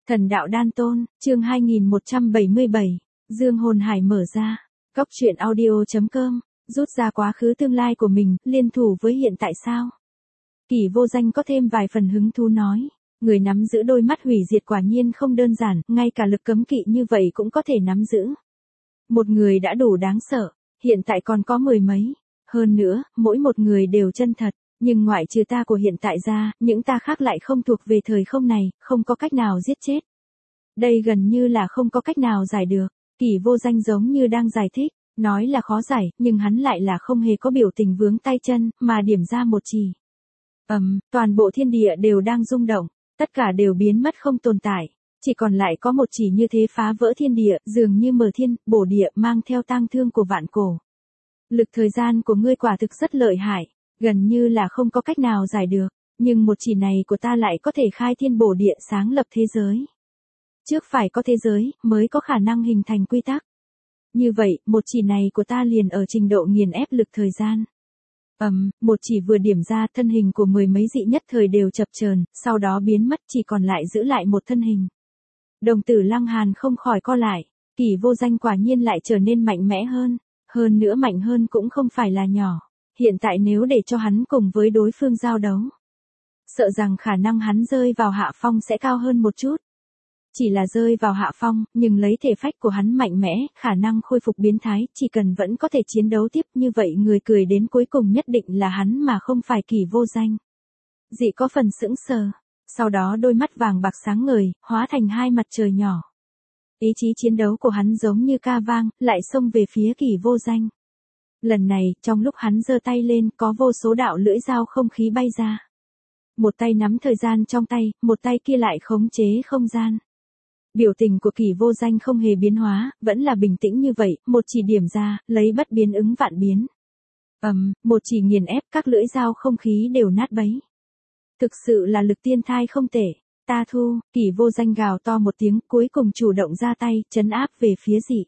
Thần đạo đan tôn, chương 2177, Dương hồn hải mở ra. Cóc truyện audio.com, rút ra quá khứ tương lai của mình, liên thủ với hiện tại sao? Kỷ vô danh có thêm vài phần hứng thú nói. Người nắm giữ đôi mắt hủy diệt quả nhiên không đơn giản, ngay cả lực cấm kỵ như vậy cũng có thể nắm giữ. Một người đã đủ đáng sợ, hiện tại còn có mười mấy. Hơn nữa, mỗi một người đều chân thật. Nhưng ngoại trừ ta của hiện tại ra, những ta khác lại không thuộc về thời không này, không có cách nào giết chết. Đây gần như là không có cách nào giải được. Kỷ vô danh giống như đang giải thích, nói là khó giải, nhưng hắn lại là không hề có biểu tình vướng tay chân, mà điểm ra một chỉ. Toàn bộ thiên địa đều đang rung động, tất cả đều biến mất không tồn tại. Chỉ còn lại có một chỉ như thế phá vỡ thiên địa, dường như mở thiên, bổ địa mang theo tang thương của vạn cổ. Lực thời gian của ngươi quả thực rất lợi hại. Gần như là không có cách nào giải được, nhưng một chỉ này của ta lại có thể khai thiên bổ địa sáng lập thế giới. Trước phải có thế giới, mới có khả năng hình thành quy tắc. Như vậy, một chỉ này của ta liền ở trình độ nghiền ép lực thời gian. Một chỉ vừa điểm ra, thân hình của mười mấy dị nhất thời đều chập chờn, sau đó biến mất, chỉ còn lại giữ lại một thân hình. Đồng tử Lăng Hàn không khỏi co lại, Kỷ vô danh quả nhiên lại trở nên mạnh mẽ hơn nữa mạnh hơn cũng không phải là nhỏ. Hiện tại nếu để cho hắn cùng với đối phương giao đấu, sợ rằng khả năng hắn rơi vào hạ phong sẽ cao hơn một chút. Chỉ là rơi vào hạ phong, nhưng lấy thể phách của hắn mạnh mẽ, khả năng khôi phục biến thái, chỉ cần vẫn có thể chiến đấu tiếp như vậy người cười đến cuối cùng nhất định là hắn mà không phải Kỷ vô danh. Dị có phần sững sờ, sau đó đôi mắt vàng bạc sáng ngời, hóa thành hai mặt trời nhỏ. Ý chí chiến đấu của hắn giống như ca vang, lại xông về phía Kỷ vô danh. Lần này, trong lúc hắn giơ tay lên, có vô số đạo lưỡi dao không khí bay ra. Một tay nắm thời gian trong tay, một tay kia lại khống chế không gian. Biểu tình của Kỷ vô danh không hề biến hóa, vẫn là bình tĩnh như vậy, một chỉ điểm ra, lấy bất biến ứng vạn biến. Một chỉ nghiền ép, các lưỡi dao không khí đều nát bấy. Thực sự là lực tiên thai không tệ. Ta thu, Kỷ vô danh gào to một tiếng, cuối cùng chủ động ra tay, trấn áp về phía dị.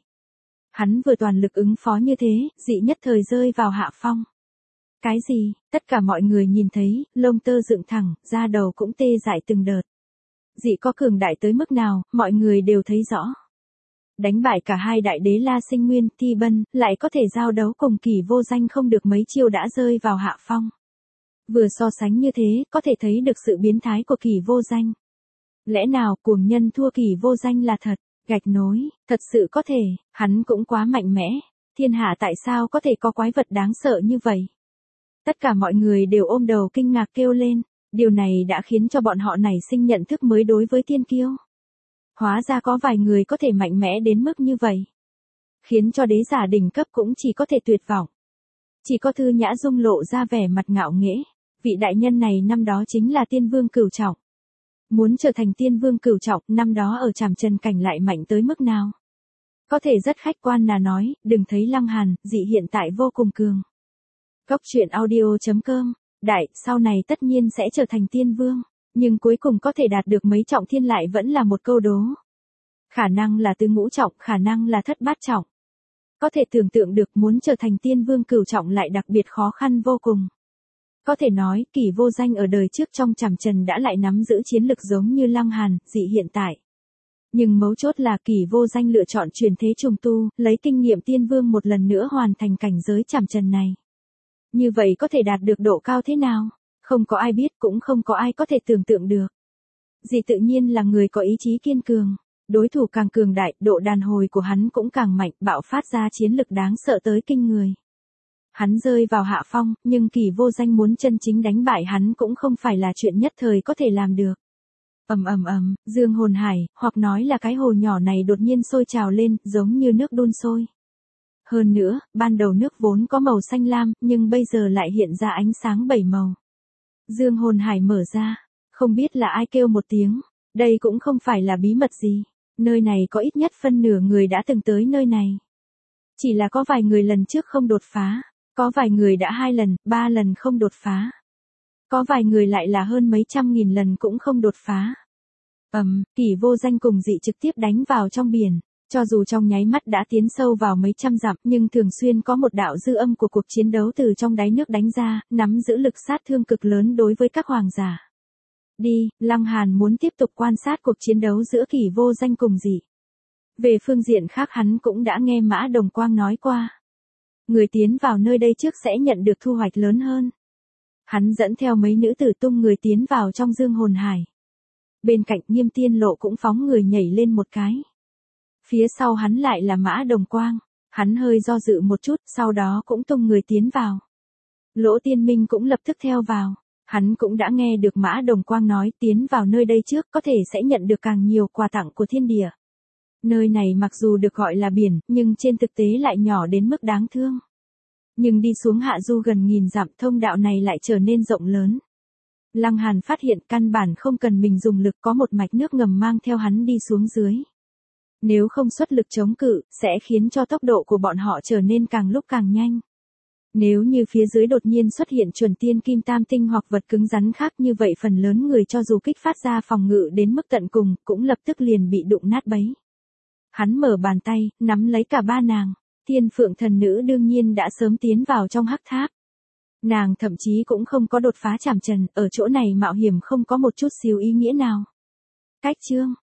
Hắn vừa toàn lực ứng phó như thế, dị nhất thời rơi vào hạ phong. Cái gì? Tất cả mọi người nhìn thấy, lông tơ dựng thẳng, da đầu cũng tê dại từng đợt. Dị có cường đại tới mức nào, mọi người đều thấy rõ. Đánh bại cả hai đại đế La Sinh Nguyên, Thi Bân, lại có thể giao đấu cùng Kỷ vô danh không được mấy chiêu đã rơi vào hạ phong. Vừa so sánh như thế, có thể thấy được sự biến thái của Kỷ vô danh. Lẽ nào cuồng nhân thua Kỷ vô danh là thật? Gạch nối, thật sự có thể, hắn cũng quá mạnh mẽ, thiên hạ tại sao có thể có quái vật đáng sợ như vậy? Tất cả mọi người đều ôm đầu kinh ngạc kêu lên, điều này đã khiến cho bọn họ nảy sinh nhận thức mới đối với thiên kiêu. Hóa ra có vài người có thể mạnh mẽ đến mức như vậy. Khiến cho đế giả đỉnh cấp cũng chỉ có thể tuyệt vọng. Chỉ có Thư Nhã Dung lộ ra vẻ mặt ngạo nghễ, vị đại nhân này năm đó chính là tiên vương cửu trọng. Muốn trở thành tiên vương cửu trọng, năm đó ở Trảm Trần cảnh lại mạnh tới mức nào? Có thể rất khách quan là nói, đừng thấy Lăng Hàn, dị hiện tại vô cùng cường. Cóc truyện audio.com, đại, sau này tất nhiên sẽ trở thành tiên vương, nhưng cuối cùng có thể đạt được mấy trọng thiên lại vẫn là một câu đố. Khả năng là tứ ngũ trọng, khả năng là thất bát trọng. Có thể tưởng tượng được muốn trở thành tiên vương cửu trọng lại đặc biệt khó khăn vô cùng. Có thể nói, Kỷ vô danh ở đời trước trong Trảm Trần đã lại nắm giữ chiến lực giống như Lăng Hàn, dị hiện tại. Nhưng mấu chốt là Kỷ vô danh lựa chọn chuyển thế trùng tu, lấy kinh nghiệm tiên vương một lần nữa hoàn thành cảnh giới Trảm Trần này. Như vậy có thể đạt được độ cao thế nào? Không có ai biết, cũng không có ai có thể tưởng tượng được. Dị tự nhiên là người có ý chí kiên cường. Đối thủ càng cường đại, độ đàn hồi của hắn cũng càng mạnh, bạo phát ra chiến lực đáng sợ tới kinh người. Hắn rơi vào hạ phong, nhưng Kỷ vô danh muốn chân chính đánh bại hắn cũng không phải là chuyện nhất thời có thể làm được. Dương hồn hải, hoặc nói là cái hồ nhỏ này đột nhiên sôi trào lên, giống như nước đun sôi. Hơn nữa, ban đầu nước vốn có màu xanh lam, nhưng bây giờ lại hiện ra ánh sáng bảy màu. Dương hồn hải mở ra, không biết là ai kêu một tiếng, đây cũng không phải là bí mật gì, nơi này có ít nhất phân nửa người đã từng tới nơi này. Chỉ là có vài người lần trước không đột phá. Có vài người đã 2 lần, 3 lần không đột phá. Có vài người lại là hơn mấy trăm nghìn lần cũng không đột phá. Kỷ vô danh cùng dị trực tiếp đánh vào trong biển. Cho dù trong nháy mắt đã tiến sâu vào mấy trăm dặm, nhưng thường xuyên có một đạo dư âm của cuộc chiến đấu từ trong đáy nước đánh ra, nắm giữ lực sát thương cực lớn đối với các hoàng giả. Đi, Lăng Hàn muốn tiếp tục quan sát cuộc chiến đấu giữa Kỷ Vô Danh cùng Dị. Về phương diện khác hắn cũng đã nghe Mã Đồng Quang nói qua. Người tiến vào nơi đây trước sẽ nhận được thu hoạch lớn hơn. Hắn dẫn theo mấy nữ tử tung người tiến vào trong Dương Hồn Hải. Bên cạnh Nghiêm Tiên Lộ cũng phóng người nhảy lên một cái. Phía sau hắn lại là Mã Đồng Quang. Hắn hơi do dự một chút, sau đó cũng tung người tiến vào. Lỗ Tiên Minh cũng lập tức theo vào. Hắn cũng đã nghe được Mã Đồng Quang nói tiến vào nơi đây trước có thể sẽ nhận được càng nhiều quà tặng của thiên địa. Nơi này mặc dù được gọi là biển, nhưng trên thực tế lại nhỏ đến mức đáng thương. Nhưng đi xuống hạ du gần 1000 dặm thông đạo này lại trở nên rộng lớn. Lăng Hàn phát hiện căn bản không cần mình dùng lực, có một mạch nước ngầm mang theo hắn đi xuống dưới. Nếu không xuất lực chống cự, sẽ khiến cho tốc độ của bọn họ trở nên càng lúc càng nhanh. Nếu như phía dưới đột nhiên xuất hiện chuẩn tiên kim tam tinh hoặc vật cứng rắn khác như vậy, phần lớn người cho dù kích phát ra phòng ngự đến mức tận cùng, cũng lập tức liền bị đụng nát bấy. Hắn mở bàn tay, nắm lấy cả ba nàng. Thiên Phượng Thần Nữ đương nhiên đã sớm tiến vào trong hắc tháp. Nàng thậm chí cũng không có đột phá chảm trần, ở chỗ này mạo hiểm không có một chút xíu ý nghĩa nào. Cách chương